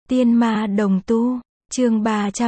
Tiên ma đồng tu, chương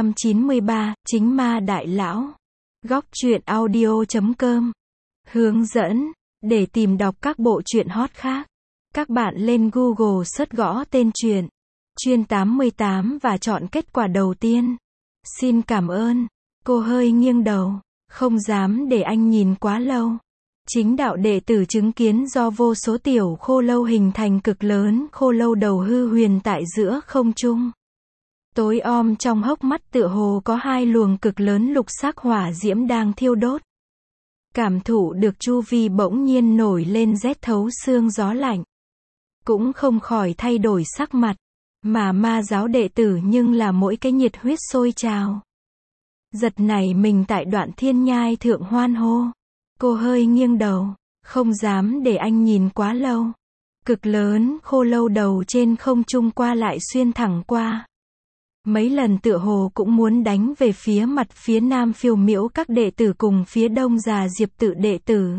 393, chính ma đại lão. Góc truyện audio.com. Hướng dẫn, để tìm đọc các bộ truyện hot khác. Các bạn lên Google search gõ tên truyện, Chuyên 88 và chọn kết quả đầu tiên. Xin cảm ơn. Cô hơi nghiêng đầu, không dám để anh nhìn quá lâu. Chính đạo đệ tử chứng kiến do vô số tiểu khô lâu hình thành cực lớn khô lâu đầu hư huyền tại giữa không trung. Tối om trong hốc mắt tựa hồ có hai luồng cực lớn lục sắc hỏa diễm đang thiêu đốt. Cảm thụ được chu vi bỗng nhiên nổi lên rét thấu xương gió lạnh. Cũng không khỏi thay đổi sắc mặt, mà ma giáo đệ tử nhưng là mỗi cái nhiệt huyết sôi trào. Giật nảy mình tại Đoạn Thiên Nhai thượng hoan hô. Cô hơi nghiêng đầu, không dám để anh nhìn quá lâu. Cực lớn khô lâu đầu trên không trung qua lại xuyên thẳng qua. Mấy lần tựa hồ cũng muốn đánh về phía mặt phía nam Phiêu Miễu các đệ tử cùng phía đông Già Diệp tự đệ tử.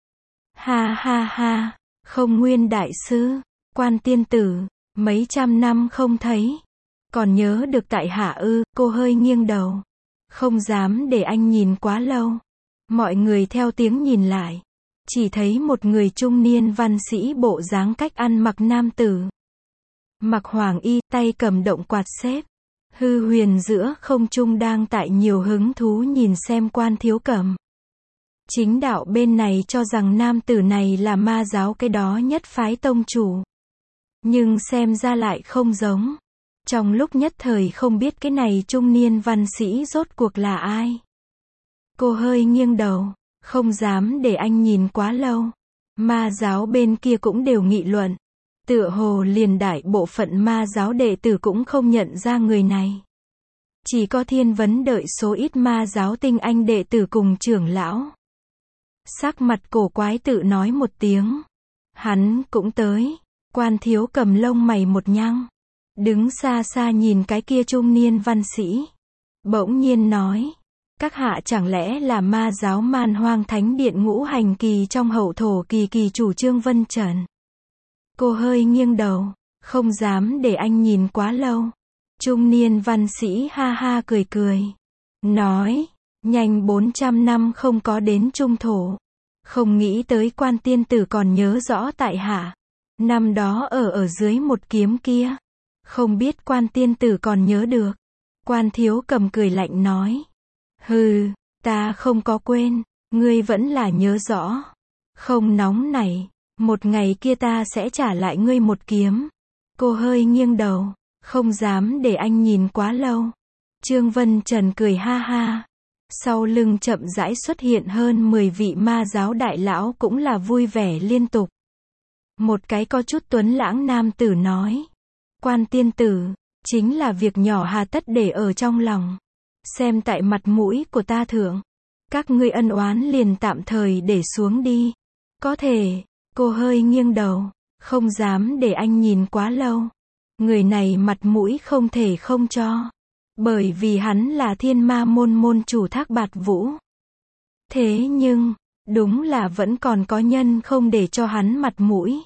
Ha ha ha, Không Nguyên đại sư, Quan tiên tử, mấy trăm năm không thấy. Còn nhớ được tại hạ ư? Cô hơi nghiêng đầu, không dám để anh nhìn quá lâu. Mọi người theo tiếng nhìn lại, chỉ thấy một người trung niên văn sĩ bộ dáng cách ăn mặc nam tử. Mặc hoàng y, tay cầm động quạt xếp. Hư huyền giữa không trung đang tại nhiều hứng thú nhìn xem Quan Thiếu Cầm. Chính đạo bên này cho rằng nam tử này là ma giáo cái đó nhất phái tông chủ. Nhưng xem ra lại không giống. Trong lúc nhất thời không biết cái này trung niên văn sĩ rốt cuộc là ai. Cô hơi nghiêng đầu, không dám để anh nhìn quá lâu. Ma giáo bên kia cũng đều nghị luận. Tựa hồ liền đại bộ phận ma giáo đệ tử cũng không nhận ra người này. Chỉ có Thiên Vấn đợi số ít ma giáo tinh anh đệ tử cùng trưởng lão. Sắc mặt cổ quái tự nói một tiếng. Hắn cũng tới. Quan Thiếu Cầm lông mày một nhăn. Đứng xa xa nhìn cái kia trung niên văn sĩ. Bỗng nhiên nói. Các hạ chẳng lẽ là ma giáo Man Hoang Thánh Điện ngũ hành kỳ trong hậu thổ kỳ kỳ chủ Trương Vân Trần. Cô hơi nghiêng đầu, không dám để anh nhìn quá lâu. Trung niên văn sĩ ha ha cười cười. Nói, nhanh 400 năm không có đến trung thổ. Không nghĩ tới Quan tiên tử còn nhớ rõ tại hạ. Năm đó ở dưới một kiếm kia. Không biết Quan tiên tử còn nhớ được. Quan Thiếu Cầm cười lạnh nói. Hừ, ta không có quên, ngươi vẫn là nhớ rõ. Không nóng này, một ngày kia ta sẽ trả lại ngươi một kiếm. Cô hơi nghiêng đầu, không dám để anh nhìn quá lâu. Trương Vân Trần cười ha ha. Sau lưng chậm rãi xuất hiện hơn 10 vị ma giáo đại lão cũng là vui vẻ liên tục. Một cái có chút tuấn lãng nam tử nói. Quan tiên tử, chính là việc nhỏ hà tất để ở trong lòng. Xem tại mặt mũi của ta thượng. Các ngươi ân oán liền tạm thời để xuống đi. Có thể. Cô hơi nghiêng đầu, không dám để anh nhìn quá lâu. Người này mặt mũi không thể không cho. Bởi vì hắn là Thiên Ma môn môn chủ Thác Bạt Vũ. Thế nhưng, đúng là vẫn còn có nhân không để cho hắn mặt mũi.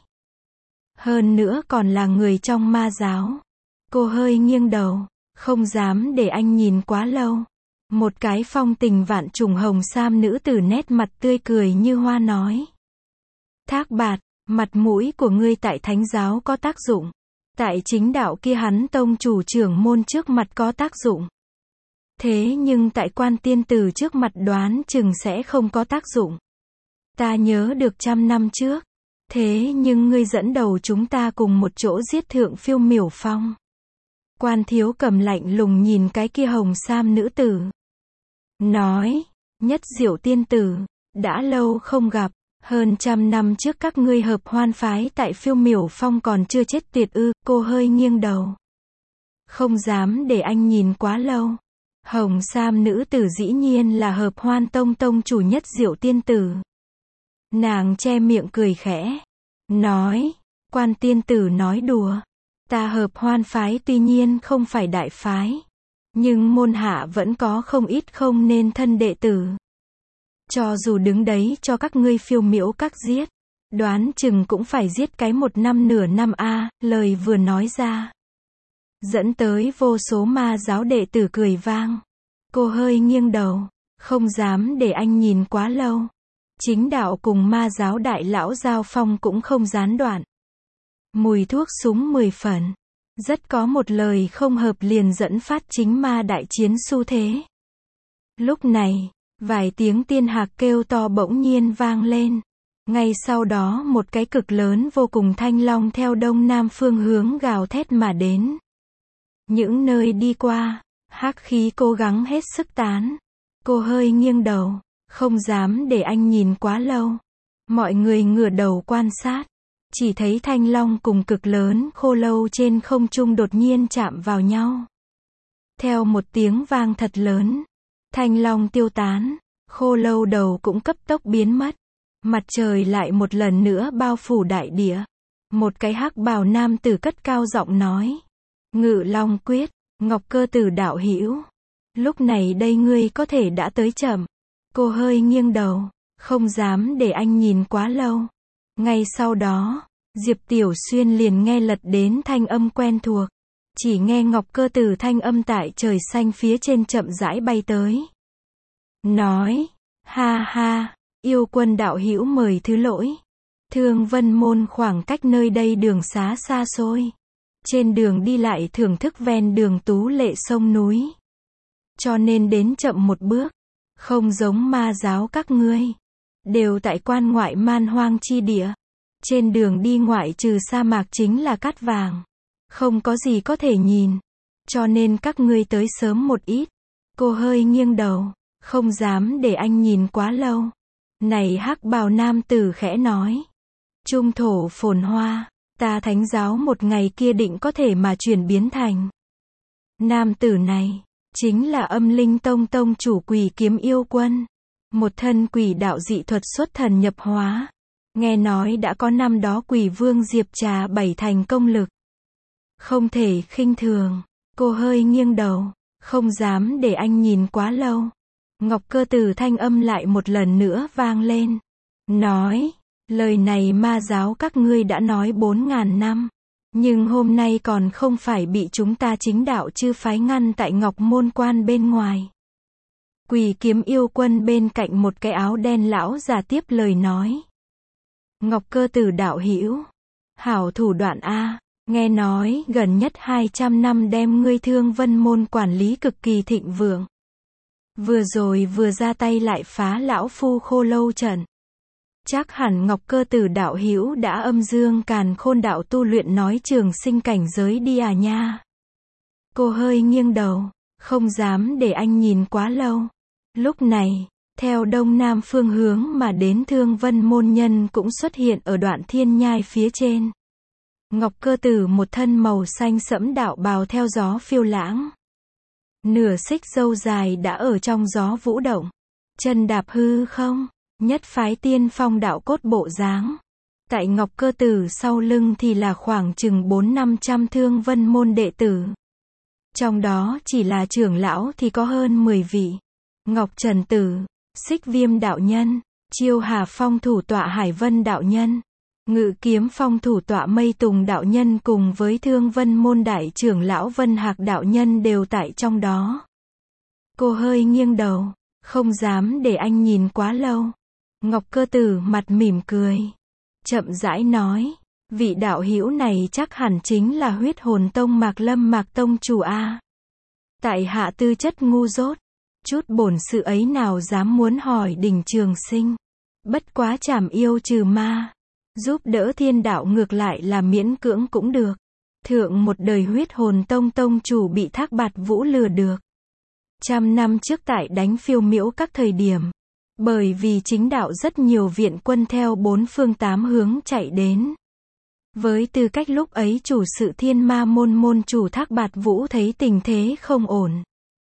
Hơn nữa còn là người trong ma giáo. Cô hơi nghiêng đầu, không dám để anh nhìn quá lâu. Một cái phong tình vạn trùng hồng sam nữ tử nét mặt tươi cười như hoa nói. Thác Bạt, mặt mũi của ngươi tại thánh giáo có tác dụng. Tại chính đạo kia hắn tông chủ trưởng môn trước mặt có tác dụng. Thế nhưng tại Quan tiên tử trước mặt đoán chừng sẽ không có tác dụng. Ta nhớ được 100 năm trước. Thế nhưng ngươi dẫn đầu chúng ta cùng một chỗ giết thượng Phiêu Miểu Phong. Quan Thiếu Cầm lạnh lùng nhìn cái kia hồng sam nữ tử. Nói, Nhất Diệu tiên tử, đã lâu không gặp. Hơn 100 năm trước các ngươi hợp hoan phái tại Phiêu Miểu Phong còn chưa chết tiệt ư? Cô hơi nghiêng đầu, không dám để anh nhìn quá lâu. Hồng sam nữ tử dĩ nhiên là hợp hoan tông tông chủ Nhất Diệu tiên tử. Nàng che miệng cười khẽ. Nói, Quan tiên tử nói đùa. Ta hợp hoan phái tuy nhiên không phải đại phái. Nhưng môn hạ vẫn có không ít không nên thân đệ tử. Cho dù đứng đấy cho các ngươi Phiêu Miễu các giết, đoán chừng cũng phải giết cái 1 năm nửa năm a. Lời vừa nói ra, dẫn tới vô số ma giáo đệ tử cười vang. Cô hơi nghiêng đầu, không dám để anh nhìn quá lâu. Chính đạo cùng ma giáo đại lão giao phong cũng không gián đoạn. Mùi thuốc súng 10 phần. Rất có một lời không hợp liền dẫn phát chính ma đại chiến xu thế. Lúc này, vài tiếng tiên hạc kêu to bỗng nhiên vang lên. Ngay sau đó một cái cực lớn vô cùng thanh long theo đông nam phương hướng gào thét mà đến. Những nơi đi qua, hắc khí cố gắng hết sức tán. Cô hơi nghiêng đầu, không dám để anh nhìn quá lâu. Mọi người ngửa đầu quan sát. Chỉ thấy thanh long cùng cực lớn khô lâu trên không trung đột nhiên chạm vào nhau. Theo một tiếng vang thật lớn, thanh long tiêu tán, khô lâu đầu cũng cấp tốc biến mất. Mặt trời lại một lần nữa bao phủ đại địa. Một cái hắc bào nam tử cất cao giọng nói. Ngự long quyết, Ngọc Cơ Tử đạo hữu. Lúc này đây ngươi có thể đã tới chậm. Cô hơi nghiêng đầu, không dám để anh nhìn quá lâu. Ngay sau đó, Diệp Tiểu Xuyên liền nghe lật đến thanh âm quen thuộc. Chỉ nghe Ngọc Cơ Tử thanh âm tại trời xanh phía trên chậm rãi bay tới. Nói, ha ha, yêu quân đạo hữu mời thứ lỗi. Thương Vân Môn khoảng cách nơi đây đường xá xa xôi. Trên đường đi lại thưởng thức ven đường tú lệ sông núi. Cho nên đến chậm một bước. Không giống ma giáo các ngươi. Đều tại quan ngoại man hoang chi địa. Trên đường đi ngoại trừ sa mạc chính là cát vàng. Không có gì có thể nhìn. Cho nên các ngươi tới sớm một ít. Cô hơi nghiêng đầu, không dám để anh nhìn quá lâu. Này hắc bào nam tử khẽ nói. Trung thổ phồn hoa, ta thánh giáo một ngày kia định có thể mà chuyển biến thành. Nam tử này, chính là Âm Linh Tông tông chủ Quỷ Kiếm Yêu Quân. Một thân quỷ đạo dị thuật xuất thần nhập hóa. Nghe nói đã có năm đó Quỷ Vương Diệp Trà 7 thành công lực. Không thể khinh thường. Cô hơi nghiêng đầu, không dám để anh nhìn quá lâu. Ngọc Cơ Tử thanh âm lại một lần nữa vang lên. Nói, lời này ma giáo các ngươi đã nói 4.000 năm. Nhưng hôm nay còn không phải bị chúng ta chính đạo chư phái ngăn tại Ngọc Môn Quan bên ngoài. Quỷ Kiếm Yêu Quân bên cạnh một cái áo đen lão già tiếp lời nói. Ngọc Cơ Tử đạo hữu, hảo thủ đoạn a, nghe nói gần nhất 200 năm đem ngươi Thương Vân Môn quản lý cực kỳ thịnh vượng. Vừa rồi vừa ra tay lại phá lão phu khô lâu trận. Chắc hẳn Ngọc Cơ Tử đạo hữu đã âm dương càn khôn đạo tu luyện nói trường sinh cảnh giới đi à nha. Cô hơi nghiêng đầu, không dám để anh nhìn quá lâu. Lúc này, theo đông nam phương hướng mà đến Thương Vân Môn nhân cũng xuất hiện ở đoạn thiên nhai phía trên. Ngọc Cơ Tử một thân màu xanh sẫm đạo bào theo gió phiêu lãng. Nửa xích râu dài đã ở trong gió vũ động. Chân đạp hư không, nhất phái tiên phong đạo cốt bộ dáng. Tại Ngọc Cơ Tử sau lưng thì là khoảng chừng 400-500 Thương Vân Môn đệ tử. Trong đó chỉ là trưởng lão thì có hơn 10 vị. Ngọc Trần Tử, Xích Viêm đạo nhân, Chiêu Hà Phong thủ tọa Hải Vân đạo nhân, Ngự Kiếm Phong thủ tọa Mây Tùng đạo nhân cùng với Thương Vân Môn đại trưởng lão Vân Hạc đạo nhân đều tại trong đó. Cô hơi nghiêng đầu, không dám để anh nhìn quá lâu. Ngọc Cơ Tử mặt mỉm cười, chậm rãi nói, vị đạo hữu này chắc hẳn chính là Huyết Hồn Tông Mạc Lâm Mạc tông chủ a. Tại hạ tư chất ngu dốt, chút bổn sự ấy nào dám muốn hỏi Đỉnh Trường Sinh. Bất quá trảm yêu trừ ma, giúp đỡ thiên đạo ngược lại là miễn cưỡng cũng được. Thượng một đời Huyết Hồn Tông tông chủ bị Thác Bạt Vũ lừa được. 100 năm trước tại đánh Phiêu Miễu các thời điểm, bởi vì chính đạo rất nhiều viện quân theo 4 phương 8 hướng chạy đến. Với tư cách lúc ấy chủ sự Thiên Ma Môn môn chủ Thác Bạt Vũ thấy tình thế không ổn.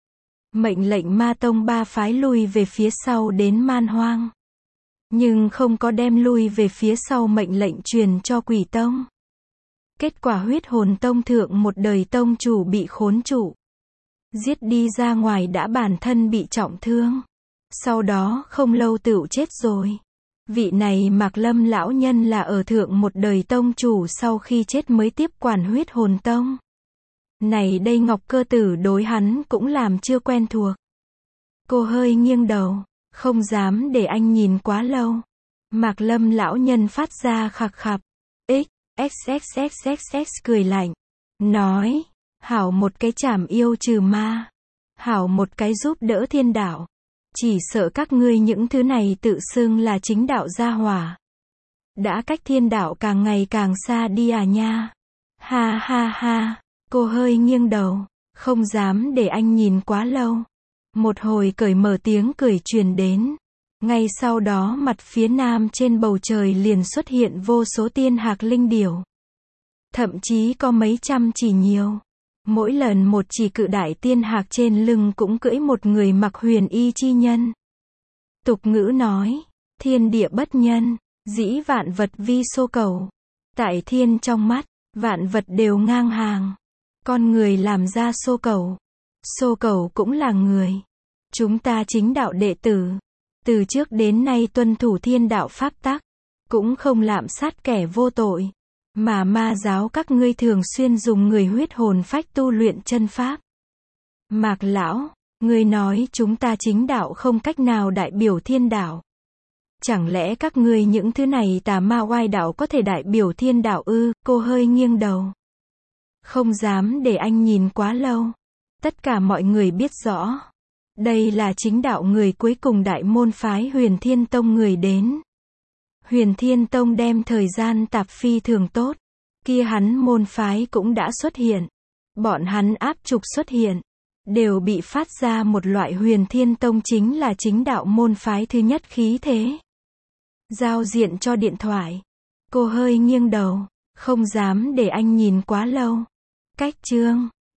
Mệnh lệnh Ma Tông 3 phái lui về phía sau đến Man Hoang. Nhưng không có đem lui về phía sau mệnh lệnh truyền cho Quỷ Tông. Kết quả Huyết Hồn Tông thượng một đời tông chủ bị khốn trụ. Giết đi ra ngoài đã bản thân bị trọng thương. Sau đó không lâu tựu chết rồi. Vị này Mạc Lâm lão nhân là ở thượng một đời tông chủ sau khi chết mới tiếp quản Huyết Hồn Tông. Này đây Ngọc Cơ Tử đối hắn cũng làm chưa quen thuộc. Cô hơi nghiêng đầu, không dám để anh nhìn quá lâu. Mạc Lâm lão nhân phát ra khạc khạp. XXXXXX cười lạnh. Nói, hảo một cái trảm yêu trừ ma. Hảo một cái giúp đỡ thiên đạo. Chỉ sợ các ngươi những thứ này tự xưng là chính đạo gia hỏa. Đã cách thiên đạo càng ngày càng xa đi à nha. Ha ha ha, cô hơi nghiêng đầu, không dám để anh nhìn quá lâu. Một hồi cởi mở tiếng cười truyền đến. Ngay sau đó mặt phía nam trên bầu trời liền xuất hiện vô số tiên hạc linh điểu. Thậm chí có mấy trăm chỉ nhiều. Mỗi lần một chỉ cự đại tiên hạc trên lưng cũng cưỡi một người mặc huyền y chi nhân. Tục ngữ nói, thiên địa bất nhân, dĩ vạn vật vi xô cầu. Tại thiên trong mắt, vạn vật đều ngang hàng. Con người làm ra xô cầu cũng là người. Chúng ta chính đạo đệ tử, từ trước đến nay tuân thủ thiên đạo pháp tắc, cũng không lạm sát kẻ vô tội. Mà ma giáo các ngươi thường xuyên dùng người huyết hồn phách tu luyện chân pháp. Mạc lão, ngươi nói chúng ta chính đạo không cách nào đại biểu thiên đạo. Chẳng lẽ các ngươi những thứ này tà ma oai đạo có thể đại biểu thiên đạo ư? Cô hơi nghiêng đầu. Không dám để anh nhìn quá lâu. Tất cả mọi người biết rõ. Đây là chính đạo người cuối cùng đại môn phái Huyền Thiên Tông người đến. Huyền Thiên Tông đem thời gian tạp phi thường tốt. Kia hắn môn phái cũng đã xuất hiện. Bọn hắn áp trục xuất hiện. Đều bị phát ra một loại Huyền Thiên Tông chính là chính đạo môn phái thứ nhất khí thế. Giao diện cho điện thoại. Cô hơi nghiêng đầu. Không dám để anh nhìn quá lâu. Cách chương